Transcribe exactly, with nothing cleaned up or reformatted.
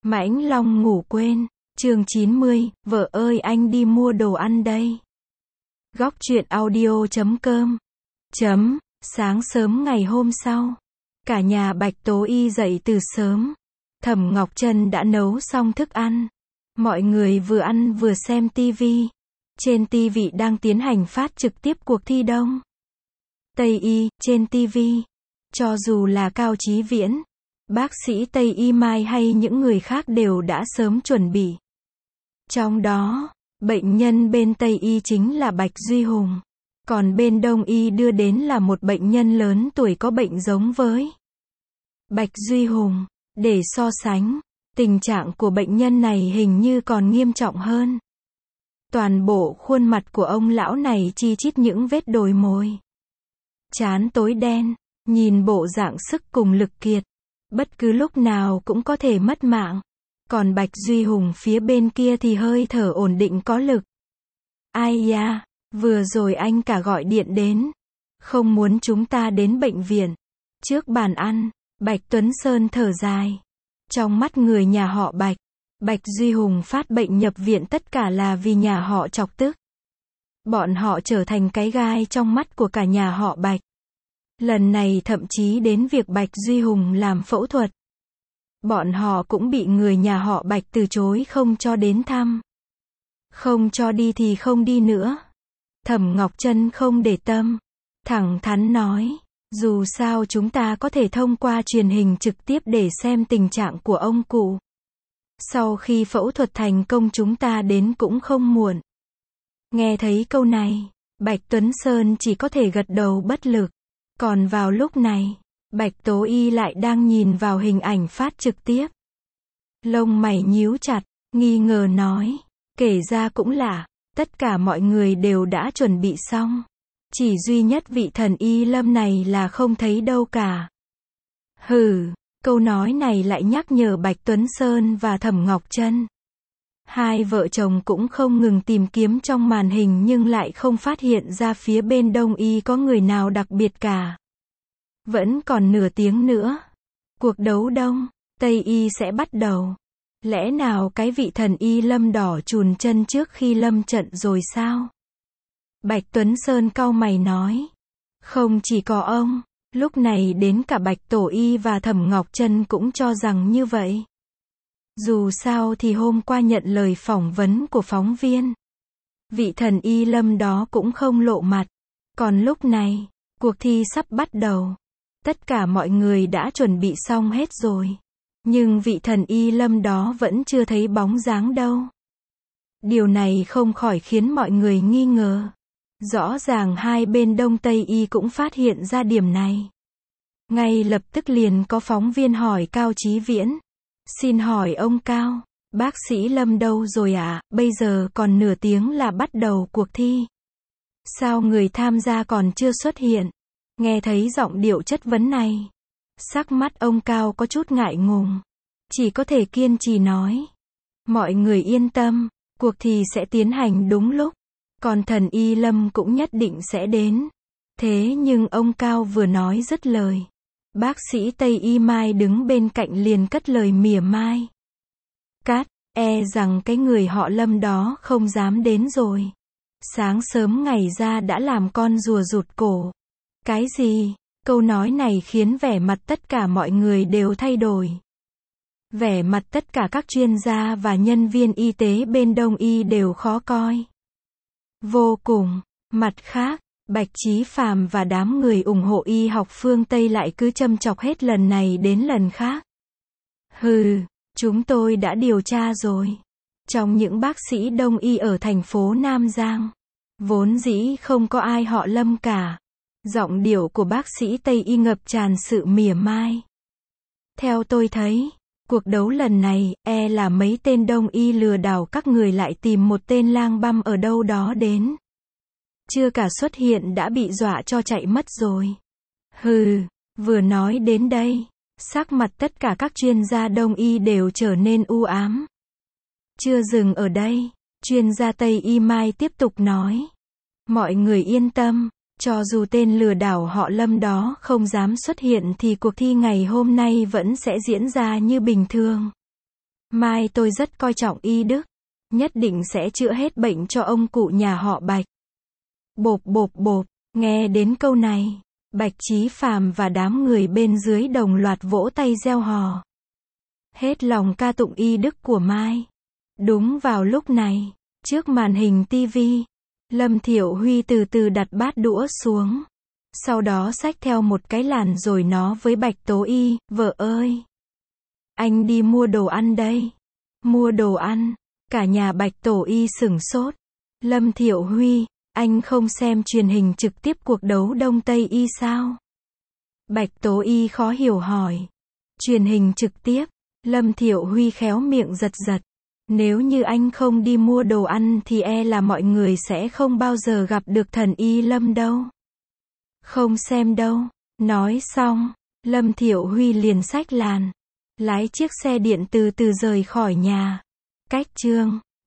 Mãnh Long ngủ quên. Chương chín mươi, vợ ơi anh đi mua đồ ăn đây. Góc truyện audio chấm com. Chấm, sáng sớm ngày hôm sau, cả nhà Bạch Tố Y dậy từ sớm. Thẩm Ngọc Trân đã nấu xong thức ăn. Mọi người vừa ăn vừa xem tivi. Trên tivi đang tiến hành phát trực tiếp cuộc thi Đông Tây Y, trên tivi. Cho dù là Cao Chí Viễn, bác sĩ Tây Y Mai hay những người khác đều đã sớm chuẩn bị. Trong đó, bệnh nhân bên Tây Y chính là Bạch Duy Hùng. Còn bên Đông Y đưa đến là một bệnh nhân lớn tuổi có bệnh giống với Bạch Duy Hùng. Để so sánh, tình trạng của bệnh nhân này hình như còn nghiêm trọng hơn. Toàn bộ khuôn mặt của ông lão này chi chít những vết đồi mồi. Trán tối đen, nhìn bộ dạng sức cùng lực kiệt. Bất cứ lúc nào cũng có thể mất mạng. Còn Bạch Duy Hùng phía bên kia thì hơi thở ổn định có lực. Ai da, vừa rồi anh cả gọi điện đến. Không muốn chúng ta đến bệnh viện. Trước bàn ăn, Bạch Tuấn Sơn thở dài. Trong mắt người nhà họ Bạch, Bạch Duy Hùng phát bệnh nhập viện tất cả là vì nhà họ chọc tức. Bọn họ trở thành cái gai trong mắt của cả nhà họ Bạch. Lần này thậm chí đến việc Bạch Duy Hùng làm phẫu thuật. Bọn họ cũng bị người nhà họ Bạch từ chối không cho đến thăm. Không cho đi thì không đi nữa. Thẩm Ngọc Trân không để tâm. Thẳng thắn nói, dù sao chúng ta có thể thông qua truyền hình trực tiếp để xem tình trạng của ông cụ. Sau khi phẫu thuật thành công chúng ta đến cũng không muộn. Nghe thấy câu này, Bạch Tuấn Sơn chỉ có thể gật đầu bất lực. Còn vào lúc này, Bạch Tố Y lại đang nhìn vào hình ảnh phát trực tiếp. Lông mày nhíu chặt, nghi ngờ nói, kể ra cũng lạ, tất cả mọi người đều đã chuẩn bị xong. Chỉ duy nhất vị thần y Lâm này là không thấy đâu cả. Hừ, câu nói này lại nhắc nhở Bạch Tuấn Sơn và Thẩm Ngọc Trân. Hai vợ chồng cũng không ngừng tìm kiếm trong màn hình nhưng lại không phát hiện ra phía bên Đông Y có người nào đặc biệt cả. Vẫn còn nửa tiếng nữa. Cuộc đấu Đông Tây Y sẽ bắt đầu. Lẽ nào cái vị thần y Lâm đỏ chùn chân trước khi lâm trận rồi sao? Bạch Tuấn Sơn cau mày nói. Không chỉ có ông, lúc này đến cả Bạch Tổ Y và Thẩm Ngọc Trân cũng cho rằng như vậy. Dù sao thì hôm qua nhận lời phỏng vấn của phóng viên, vị thần y Lâm đó cũng không lộ mặt. Còn lúc này, cuộc thi sắp bắt đầu. Tất cả mọi người đã chuẩn bị xong hết rồi. Nhưng vị thần y Lâm đó vẫn chưa thấy bóng dáng đâu. Điều này không khỏi khiến mọi người nghi ngờ. Rõ ràng hai bên Đông Tây Y cũng phát hiện ra điểm này. Ngay lập tức liền có phóng viên hỏi Cao Chí Viễn. Xin hỏi ông Cao, bác sĩ Lâm đâu rồi ạ? À? Bây giờ còn nửa tiếng là bắt đầu cuộc thi. Sao người tham gia còn chưa xuất hiện? Nghe thấy giọng điệu chất vấn này, sắc mắt ông Cao có chút ngại ngùng. Chỉ có thể kiên trì nói. Mọi người yên tâm, cuộc thi sẽ tiến hành đúng lúc. Còn thần y Lâm cũng nhất định sẽ đến. Thế nhưng ông Cao vừa nói dứt lời, bác sĩ Tây Y Mai đứng bên cạnh liền cất lời mỉa mai. Cát, e rằng cái người họ Lâm đó không dám đến rồi. Sáng sớm ngày ra đã làm con rùa rụt cổ. Cái gì? Câu nói này khiến vẻ mặt tất cả mọi người đều thay đổi. Vẻ mặt tất cả các chuyên gia và nhân viên y tế bên Đông Y đều khó coi. Vô cùng. Mặt khác, Bạch Chí Phàm và đám người ủng hộ y học phương Tây lại cứ châm chọc hết lần này đến lần khác. Hừ, chúng tôi đã điều tra rồi. Trong những bác sĩ Đông Y ở thành phố Nam Giang, vốn dĩ không có ai họ Lâm cả. Giọng điệu của bác sĩ Tây Y ngập tràn sự mỉa mai. Theo tôi thấy, cuộc đấu lần này, e là mấy tên Đông Y lừa đảo các người lại tìm một tên lang băm ở đâu đó đến. Chưa cả xuất hiện đã bị dọa cho chạy mất rồi. Hừ, vừa nói đến đây, sắc mặt tất cả các chuyên gia Đông Y đều trở nên u ám. Chưa dừng ở đây, chuyên gia Tây Y Mai tiếp tục nói. Mọi người yên tâm. Cho dù tên lừa đảo họ Lâm đó không dám xuất hiện thì cuộc thi ngày hôm nay vẫn sẽ diễn ra như bình thường. Mai tôi rất coi trọng y đức. Nhất định sẽ chữa hết bệnh cho ông cụ nhà họ Bạch. Bộp bộp bộp, nghe đến câu này, Bạch Chí Phàm và đám người bên dưới đồng loạt vỗ tay reo hò. Hết lòng ca tụng y đức của Mai. Đúng vào lúc này, trước màn hình tivi, Lâm Thiệu Huy từ từ đặt bát đũa xuống. Sau đó xách theo một cái làn rồi nó với Bạch Tố Y, vợ ơi, anh đi mua đồ ăn đây. Mua đồ ăn, cả nhà Bạch Tổ Y sửng sốt. Lâm Thiệu Huy, anh không xem truyền hình trực tiếp cuộc đấu Đông Tây Y sao? Bạch Tố Y khó hiểu hỏi. Truyền hình trực tiếp, Lâm Thiệu Huy khéo miệng giật giật. Nếu như anh không đi mua đồ ăn thì e là mọi người sẽ không bao giờ gặp được thần y Lâm đâu. Không xem đâu. Nói xong, Lâm Thiệu Huy liền xách làn, lái chiếc xe điện từ từ rời khỏi nhà. Cách chương